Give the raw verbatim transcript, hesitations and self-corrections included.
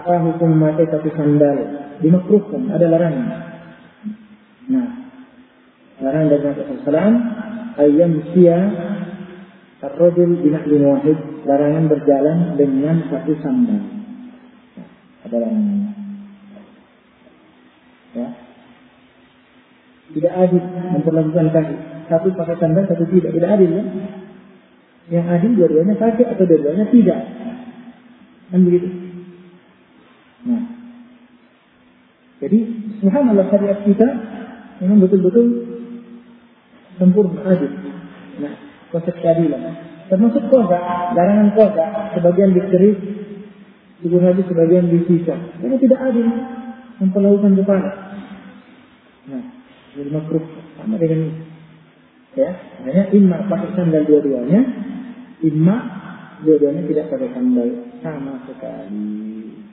Apa hukum memakai satu sandal? Dimakruhkan, ada larangan. Nah, larangan dari Nabi sallallahu alaihi wasallam ayam sia ar-rajul bina'lin wahid, larangan berjalan dengan satu sandal. Nah, ada larangannya. Ya. Tidak adil memperlakukan kaki. Satu pakai sandal, satu tidak. Tidak adil ya. Yang adil dua-duanya pakai atau dua-duanya tidak. Kan begitu. Nah, jadi subhanallah syariat kita memang betul-betul sempurna adil. Nah, konsep keadilan termasuk koza, larangan koza, sebagian dikeris, sebagian lagi sebagian disisa. Ini tidak adil memperlakukan kepala. Nah, jadi makruh sama dengan ini. Ya, hanya imma pakai sandal dua-duanya, imma dua-duanya tidak pakai sandal sama sekali.